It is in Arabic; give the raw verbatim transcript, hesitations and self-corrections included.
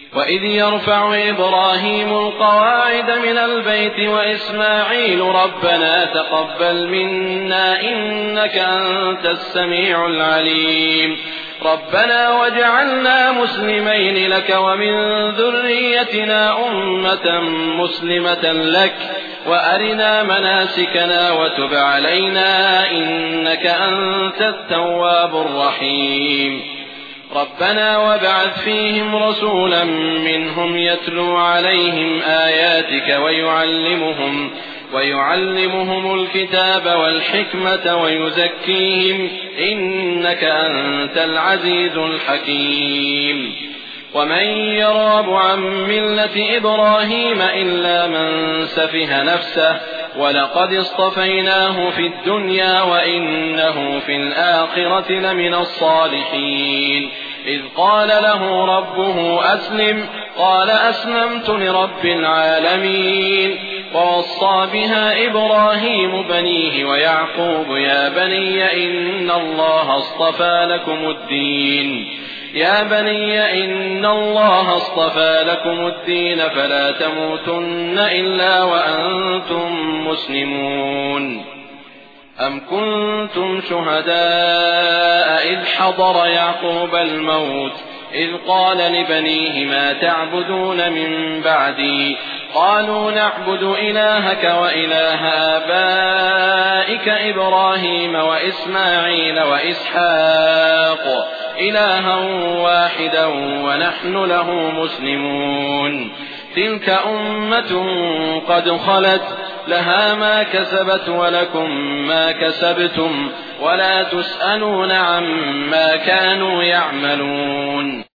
وإذ يرفع إبراهيم القواعد من البيت وإسماعيل ربنا تقبل منا إنك أنت السميع العليم ربنا واجعلنا مسلمين لك ومن ذريتنا أمة مسلمة لك وأرنا مناسكنا وتب علينا إنك أنت التواب الرحيم ربنا وابعث فيهم رسولا منهم يتلو عليهم آياتك ويعلمهم ويعلمهم الكتاب والحكمة ويزكيهم إنك أنت العزيز الحكيم ومن يرغب عن ملة إبراهيم إلا من سفه نفسه ولقد اصطفيناه في الدنيا وإنه في الآخرة لمن الصالحين إذ قال له ربه أسلم قال أسلمت لرب العالمين ووصى بها إبراهيم بنيه ويعقوب يا بني إن الله اصطفى لكم الدين يا بني إن الله اصطفى لكم الدين فلا تموتن إلا وأنتم مسلمون أم كنتم شهداء إذ حضر يعقوب الموت إذ قال لبنيه ما تعبدون من بعدي قالوا نعبد إلهك وإله آبائك إبراهيم وإسماعيل وإسحاق إلها واحدا ونحن له مسلمون تلك أمة قد خلت لها ما كسبت ولكم ما كسبتم ولا تسألون عما كانوا يعملون.